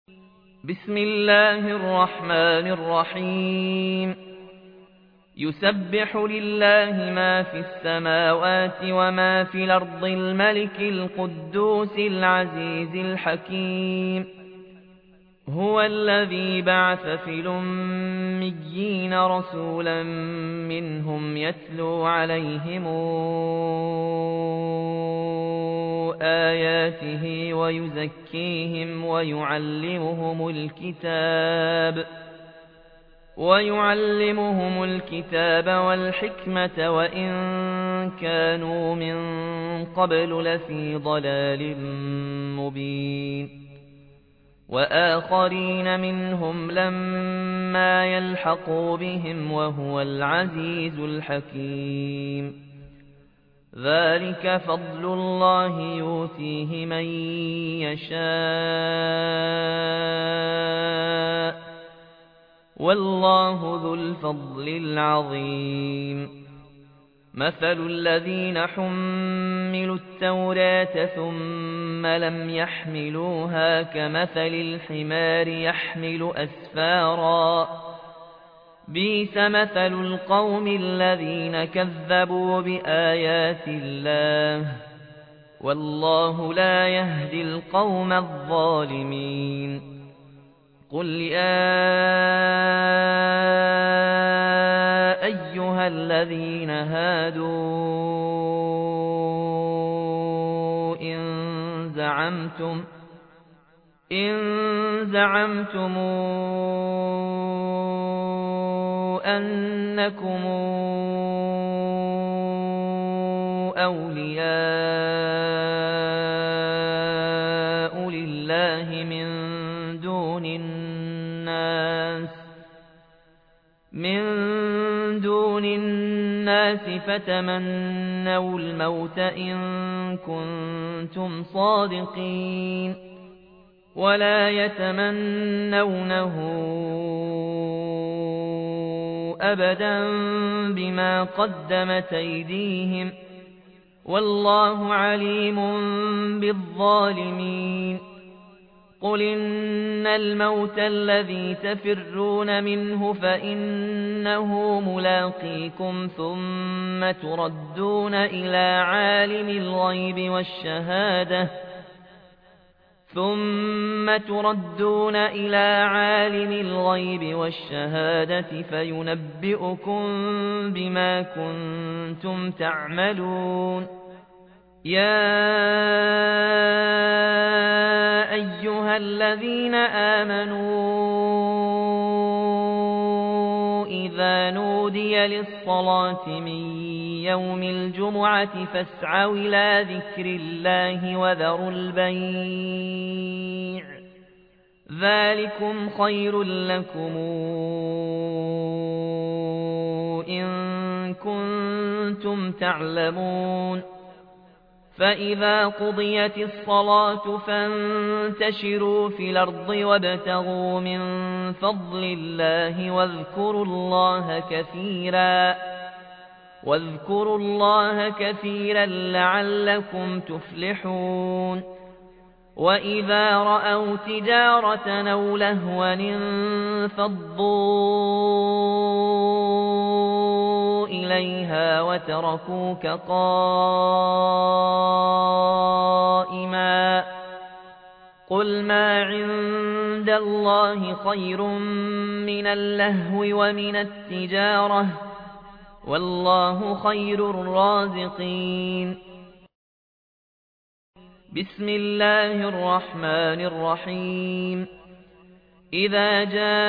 بسم الله الرحمن الرحيم يسبح لله ما في السماوات وما في الأرض الملك القدوس العزيز الحكيم هو الذي بعث في الأميين رسولا منهم يتلو عليهم آياته ويزكيهم ويعلمهم الكتاب والحكمة وإن كانوا من قبل لفي ضلال مبين وآخرين منهم لما يلحقوا بهم وهو العزيز الحكيم ذلك فضل الله يؤتيه من يشاء والله ذو الفضل العظيم مثل الذين حملوا التوراة ثم لم يحملوها كمثل الحمار يحمل أسفارا بئس مثل القوم الذين كذبوا بآيات الله والله لا يهدي القوم الظالمين قل يا أيها الذين هادوا إن زعمتم أنكم أولياء لله من دون الناس فتمنوا الموت إن كنتم صادقين ولا يتمنونه أبدا بما قدمت أيديهم والله عليم بالظالمين قل إن الموت الذي تفرون منه فإنه ملاقيكم ثم تردون إلى عالم الغيب والشهادة فينبئكم بما كنتم تعملون يا أيها الذين آمنوا إذا نودي للصلاة من يوم الجمعة فاسعوا إلى ذكر الله وذروا البيع ذلكم خير لكم إن كنتم تعلمون فإذا قضيت الصلاة فانتشروا في الأرض وابتغوا من فضل الله واذكروا الله كثيرا لعلكم تفلحون وإذا رأوا تجارة أو لهوا انفضوا إليها وتركوك قائما قل ما عند الله خير من اللهو ومن التجارة والله خير الرازقين بسم الله الرحمن الرحيم إذا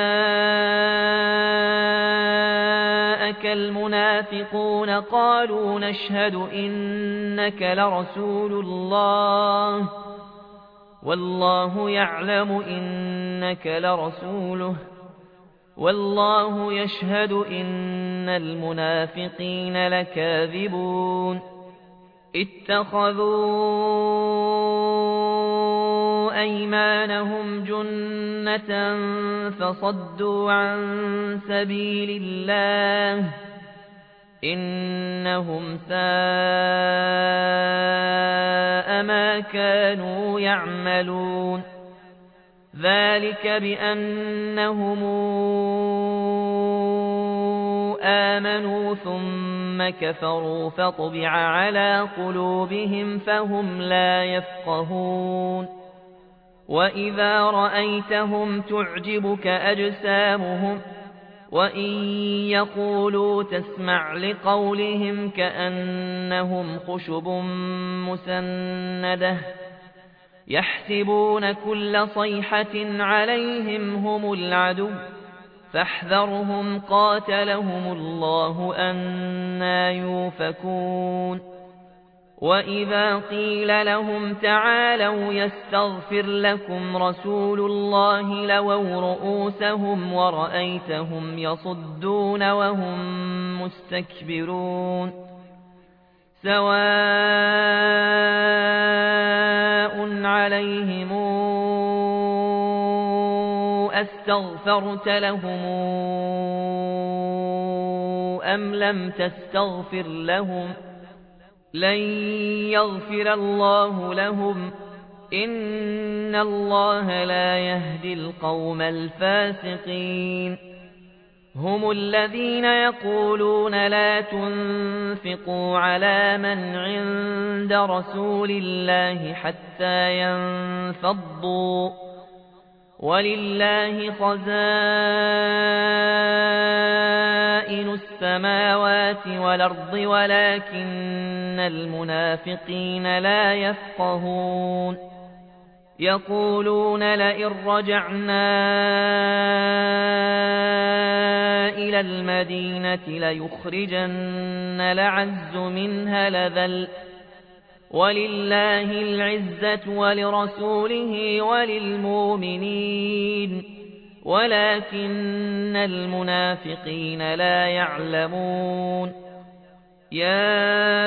جاءك المنافقون قالوا نشهد إنك لرسول الله والله يعلم إنك لرسوله والله يشهد إن المنافقين لكاذبون اتخذوا أيمانهم جنة فصدوا عن سبيل الله إنهم ساء ما كانوا يعملون ذلك بأنهم آمنوا ثم كفروا فطبع على قلوبهم فهم لا يفقهون وإذا رأيتهم تعجبك أجسامهم وإن يقولوا تسمع لقولهم كأنهم خشب مسندة يحسبون كل صيحة عليهم هم العدو فاحذرهم قاتلهم الله أنى يؤفكون وإذا قيل لهم تعالوا يستغفر لكم رسول الله لووا رؤوسهم ورأيتهم يصدون وهم مستكبرون سواء عليهم أستغفرت لهم أم لم تستغفر لهم لن يغفر الله لهم إن الله لا يهدي القوم الفاسقين هم الذين يقولون لا تنفقوا على من عند رسول الله حتى ينفضوا ولله خزائن السماوات والأرض ولكن المنافقين لا يفقهون يقولون لئن رجعنا إلى المدينة ليخرجن الأعز منها الأذل ولله العزة ولرسوله وللمؤمنين ولكن المنافقين لا يعلمون يا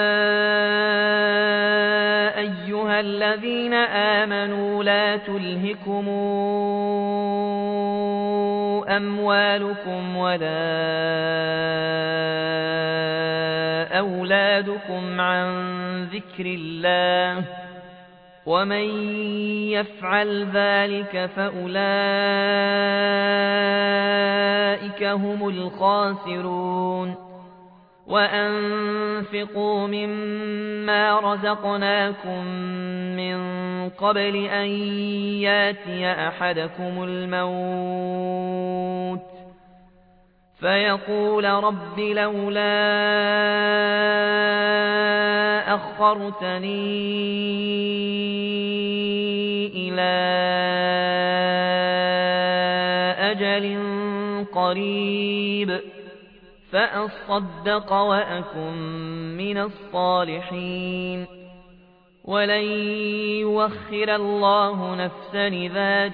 أيها الذين آمنوا لا تلهكم أموالكم ولا أولادكم عن ذكر الله ومن يفعل ذلك فأولئك هم الخاسرون وأنفقوا مما رزقناكم من قبل أن ياتي أحدكم الموت فيقول رب لولا أخرتني إلى أجل قريب فأصدق وأكن من الصالحين ولن يؤخر الله نفسا إذا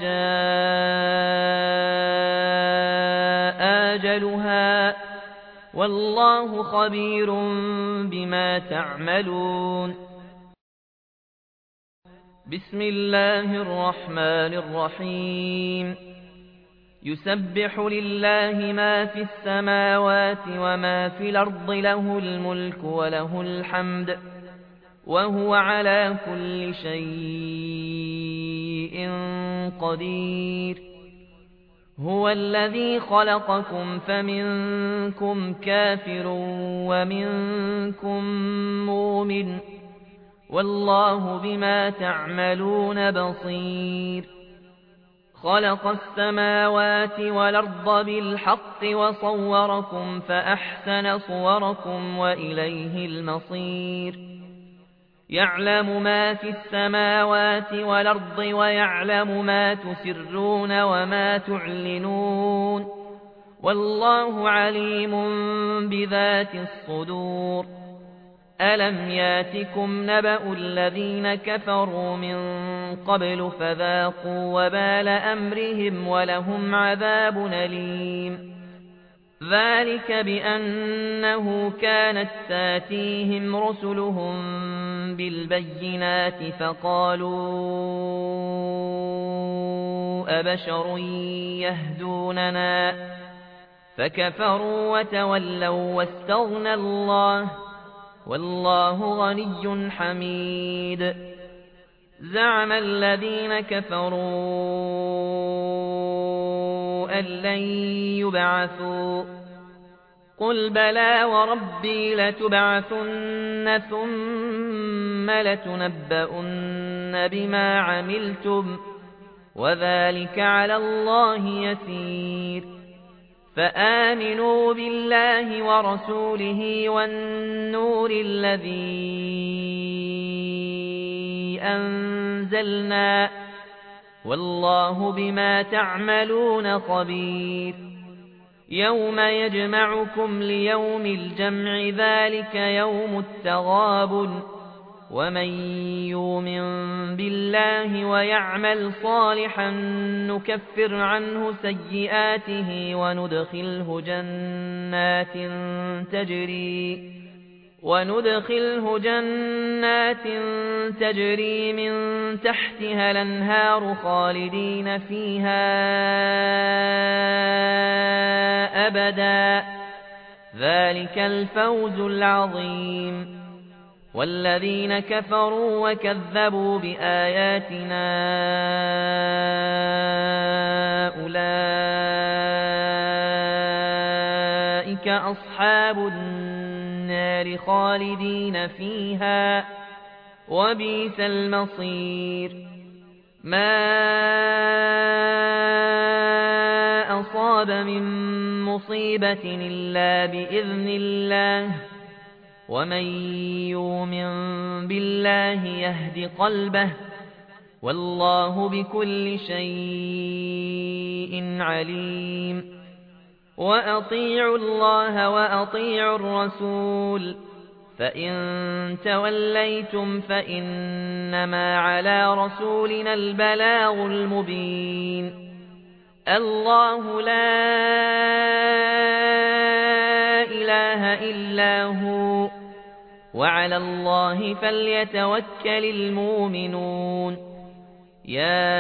جاء أجلها والله خبير بما تعملون بسم الله الرحمن الرحيم يسبح لله ما في السماوات وما في الأرض له الملك وله الحمد وهو على كل شيء قدير هو الذي خلقكم فمنكم كافر ومنكم مؤمن والله بما تعملون بصير خلق السماوات والأرض بالحق وصوركم فأحسن صوركم وإليه المصير يعلم ما في السماوات والأرض ويعلم ما تسرون وما تعلنون والله عليم بذات الصدور ألم ياتكم نبأ الذين كفروا من قبل فذاقوا وبال أمرهم ولهم عذاب أليم ذلك بأنه كانت تاتيهم رسلهم بالبينات فقالوا أبشر يهدوننا فكفروا وتولوا واستغنى الله والله غني حميد زعم الذين كفروا أن لن يبعثوا قل بلى وربي لتبعثن ثم لتنبؤن بما عملتم وذلك على الله يسير فآمنوا بالله ورسوله والنور الذي أنزلنا والله بما تعملون خبير يوم يجمعكم ليوم الجمع ذلك يوم التغابن ومن يؤمن بالله ويعمل صالحا نكفر عنه سيئاته وندخله جنات تجري من تحتها الأنهار خالدين فيها أبدا ذلك الفوز العظيم والذين كفروا وكذبوا بآياتنا أولئك أصحاب النار خالدين فيها وبئس المصير ما أصاب من مصيبة إلا بإذن الله ومن يؤمن بالله يهد قلبه والله بكل شيء عليم وأطيعوا الله وأطيعوا الرسول فإن توليتم فإنما على رسولنا البلاغ المبين الله لا إله إلا هو وعلى الله فليتوكل المؤمنون يا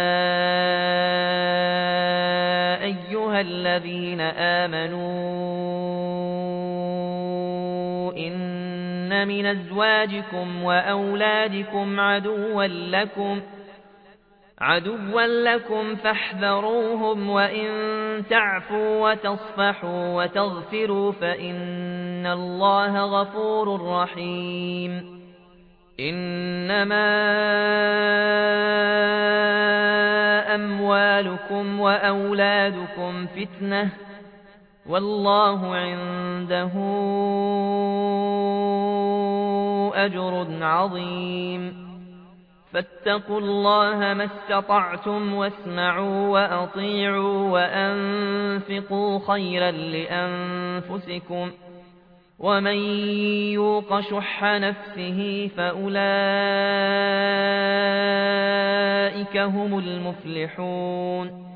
أيها الذين آمنوا إن من أزواجكم وأولادكم عدوا لكم فاحذروهم وإن تعفوا وتصفحوا وتغفروا فإن الله غفور رحيم إنما أموالكم وأولادكم فتنة والله عنده أجر عظيم فاتقوا الله ما استطعتم واسمعوا وأطيعوا وأنفقوا خيرا لأنفسكم ومن يوق شح نفسه فأولئك هم المفلحون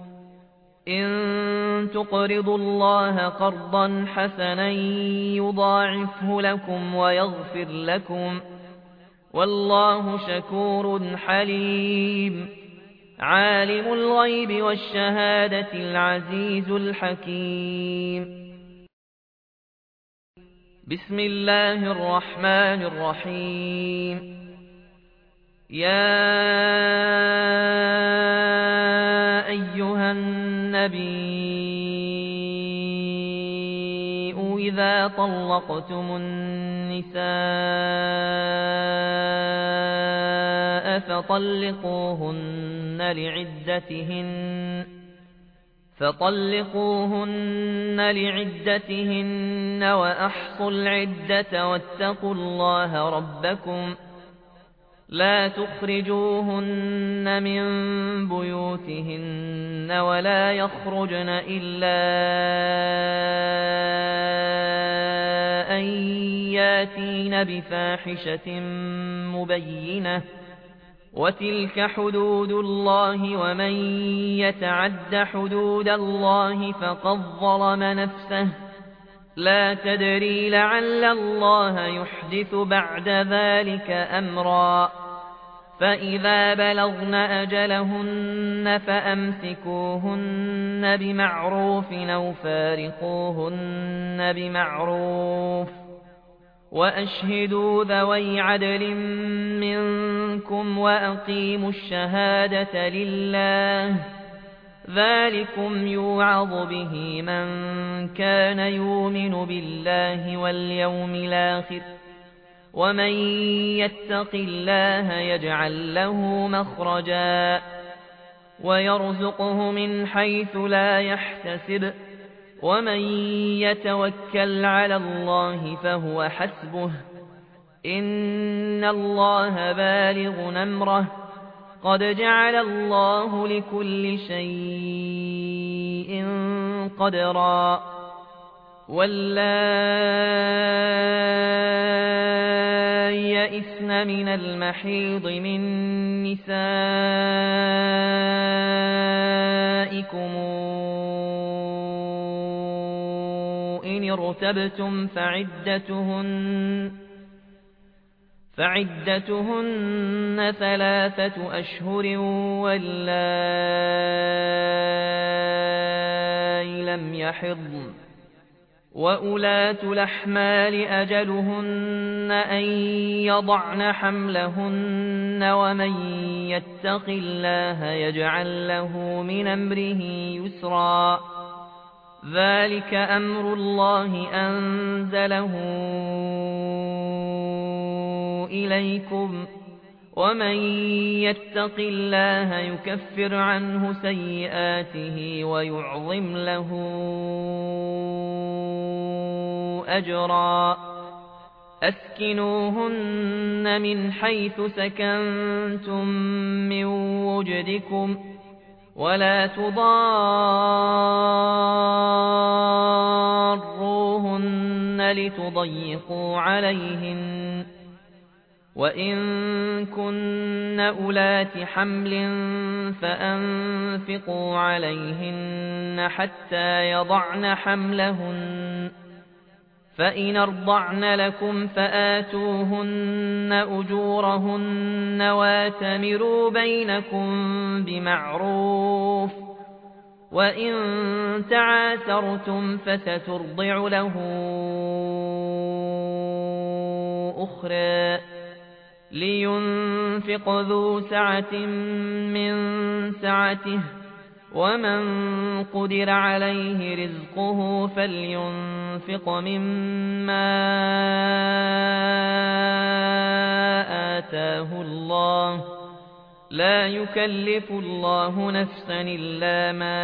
إن تقرضوا الله قرضا حسنا يضاعفه لكم ويغفر لكم والله شكور حليم عالم الغيب والشهادة العزيز الحكيم بسم الله الرحمن الرحيم يا أيها النبي إذا طلقتم النساء فطلقوهن لعدتهن وأحصوا العدة واتقوا الله ربكم لا تخرجوهن من بيوتهن ولا يخرجن إلا أن ياتين بفاحشة مبينة وتلك حدود الله ومن يتعد حدود الله فقد ظلم نفسه لا تدري لعل الله يحدث بعد ذلك أمرا فإذا بلغن أجلهن فأمسكوهن بمعروف أو فارقوهن بمعروف وأشهدوا ذوي عدل منكم وأقيموا الشهادة لله ذلكم يوعظ به من كان يؤمن بالله واليوم الآخر ومن يتق الله يجعل له مخرجا ويرزقه من حيث لا يحتسب ومن يتوكل على الله فهو حسبه إن الله بالغ أمره قد جعل الله لكل شيء قدرا واللائي يئسن من المحيض من نسائكم إن ارتبتم فعدتهن 3 أشهر واللائي لم يحضن وأولاة الأحمال أجلهن أن يضعن حملهن ومن يتق الله يجعل له من أمره يسرا ذلك أمر الله أنزله إليكم ومن يتق الله يكفر عنه سيئاته ويعظم له أجرا أسكنوهن من حيث سكنتم من وجدكم ولا تضاروهن لتضيقوا عليهن وإن كن أولات حمل فأنفقوا عليهن حتى يضعن حملهن فإن أرضعن لكم فآتوهن أجورهن واتمروا بينكم بمعروف وإن تعاسرتم فسترضع له أخرى لينفق ذو سعة من سعته ومن قدر عليه رزقه فلينفق مما آتاه الله لا يكلف الله نفسا إلا ما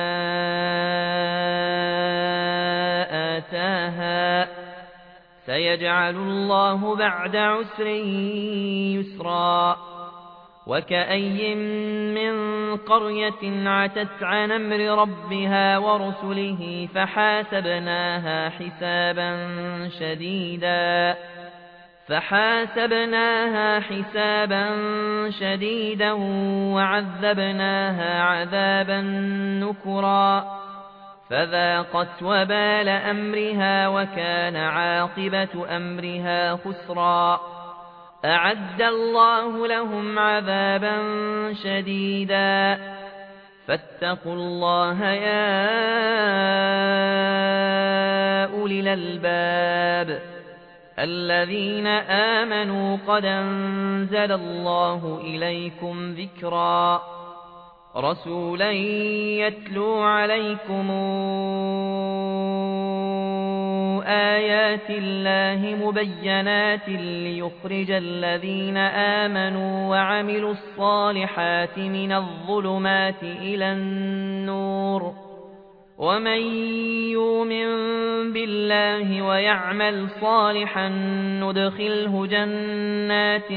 آتاها سيجعل الله بعد عسر يسرا وكأي من قرية عتت عن أمر ربها ورسله فحاسبناها حسابا شديدا وعذبناها عذابا نكرا فذاقت وبال أمرها وكان عاقبة أمرها خسرا أعد الله لهم عذابا شديدا فاتقوا الله يا أولي الألباب الذين آمنوا قد أنزل الله إليكم ذكرا رسولا يتلو عليكم آيات الله مبينات ليخرج الذين آمنوا وعملوا الصالحات من الظلمات إلى النور ومن يؤمن بالله ويعمل صالحا ندخله جنات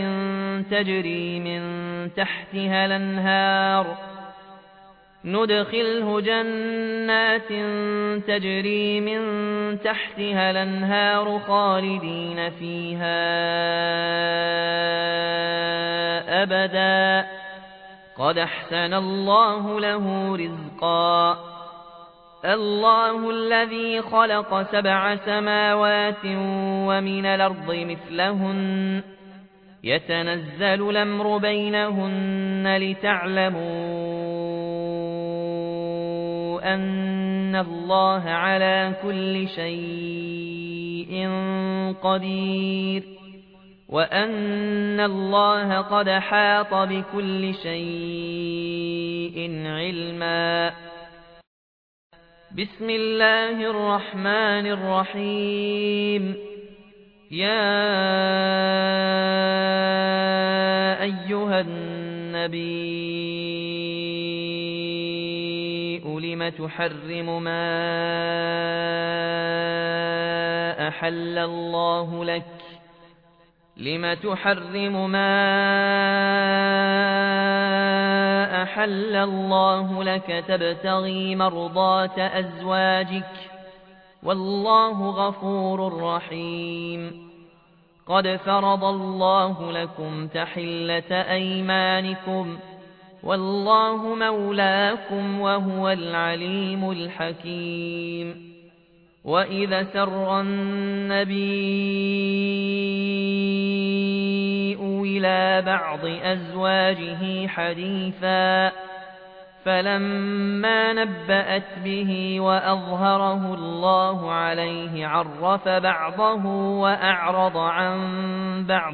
تجري من تحتها الأنهار خالدين فيها أبدا قد أحسن الله له رزقا الله الذي خلق 7 سماوات ومن الأرض مثلهن يتنزل الأمر بينهن لتعلموا أن الله على كل شيء قدير وأن الله قد حاط بكل شيء علما بسم الله الرحمن الرحيم يا أيها النبي لم تحرم ما أحل الله لك لم تحرم ما أحل الله لك تبتغي مرضات أزواجك والله غفور رحيم قد فرض الله لكم تحلة أيمانكم والله مولاكم وهو العليم الحكيم وإذا سر النبي إلى بعض أزواجه حديثا فلما نبأت به وأظهره الله عليه عرف بعضه وأعرض عن بعض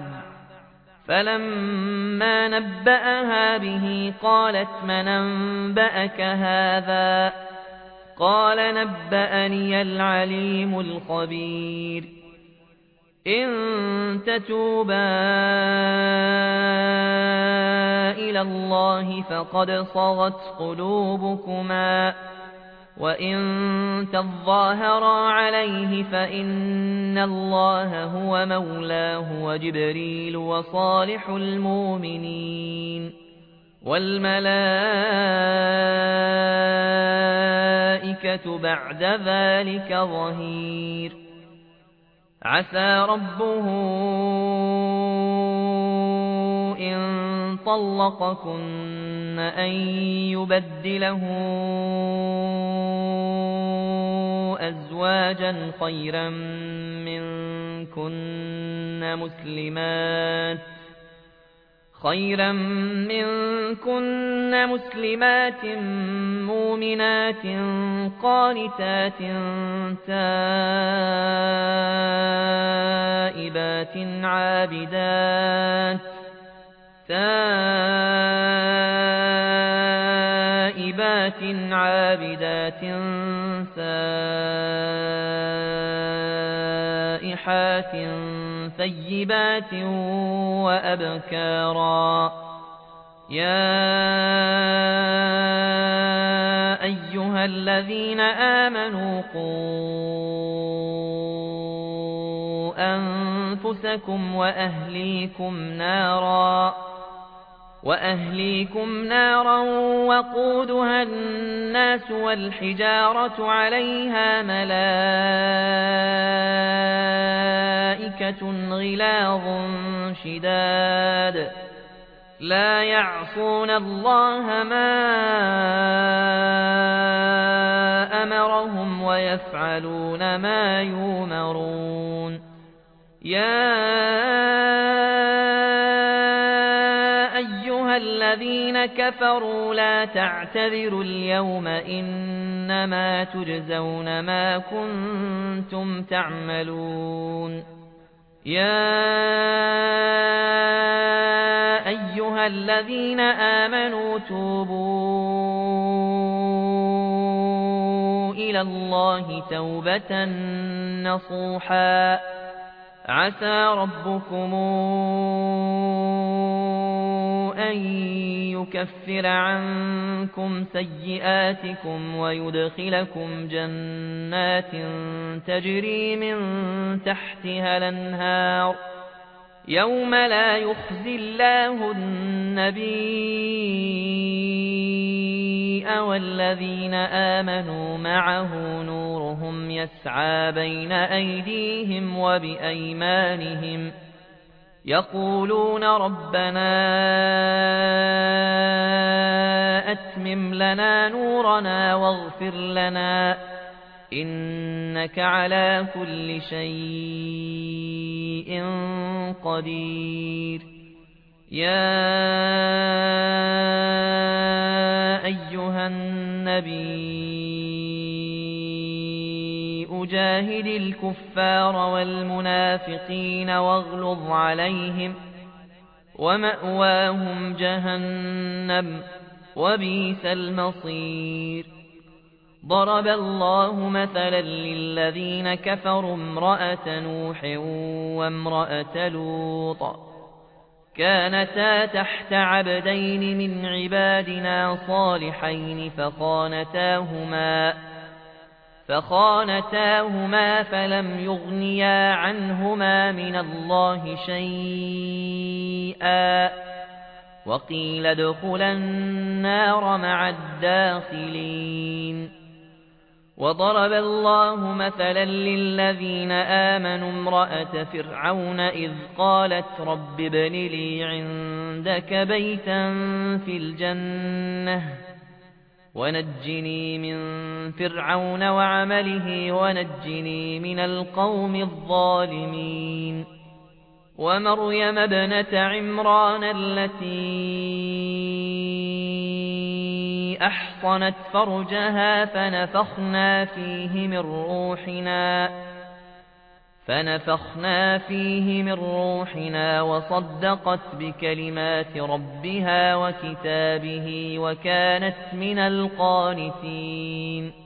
فلما نبأها به قالت من أنبأك هذا قال نبأني العليم الخبير إن تتوبا إلى الله فقد صغت قلوبكما وإن تظاهرا عليه فإن الله هو مولاه وجبريل وصالح المؤمنين والملائكة بعد ذلك ظهير عسى ربه إن طلقكن أن يبدله أزواجا خيرا منكن مسلمات مؤمنات قانتات تائبات عابدات سائحات ثيبات وأبكارا يا أيها الذين آمنوا قوا أنفسكم وأهليكم نارا وقودها الناس والحجارة عليها ملائكة غلاظ شداد لا يعصون الله ما أمرهم ويفعلون ما يؤمرون يا أيها الذين كفروا لا تعتذروا اليوم إنما تجزون ما كنتم تعملون يا أيها الذين آمنوا توبوا إلى الله توبة نصوحا عسى ربكم أن يكفر عنكم سيئاتكم ويدخلكم جنات تجري من تحتها الأنهار يوم لا يخزي الله النبي والذين آمنوا معه نورهم يسعى بين أيديهم وبأيمانهم يقولون ربنا أتمم لنا نورنا واغفر لنا إنك على كل شيء قدير يا أيها النبي جاهد الكفار والمنافقين واغلظ عليهم ومأواهم جهنم وبئس المصير ضرب الله مثلا للذين كفروا امرأة نوح وامرأة لوط كانتا تحت عبدين من عبادنا صالحين فخانتاهما فلم يغنيا عنهما من الله شيئا وقيل ادخلا النار مع الداخلين وضرب الله مثلا للذين آمنوا امرأة فرعون إذ قالت رب ابن لي عندك بيتا في الجنة ونجني من فرعون وعمله ونجني من القوم الظالمين ومريم ابنة عمران التي أحصنت فرجها فنفخنا فيه من روحنا وصدقت بكلمات ربها وكتابه وكانت من القانتين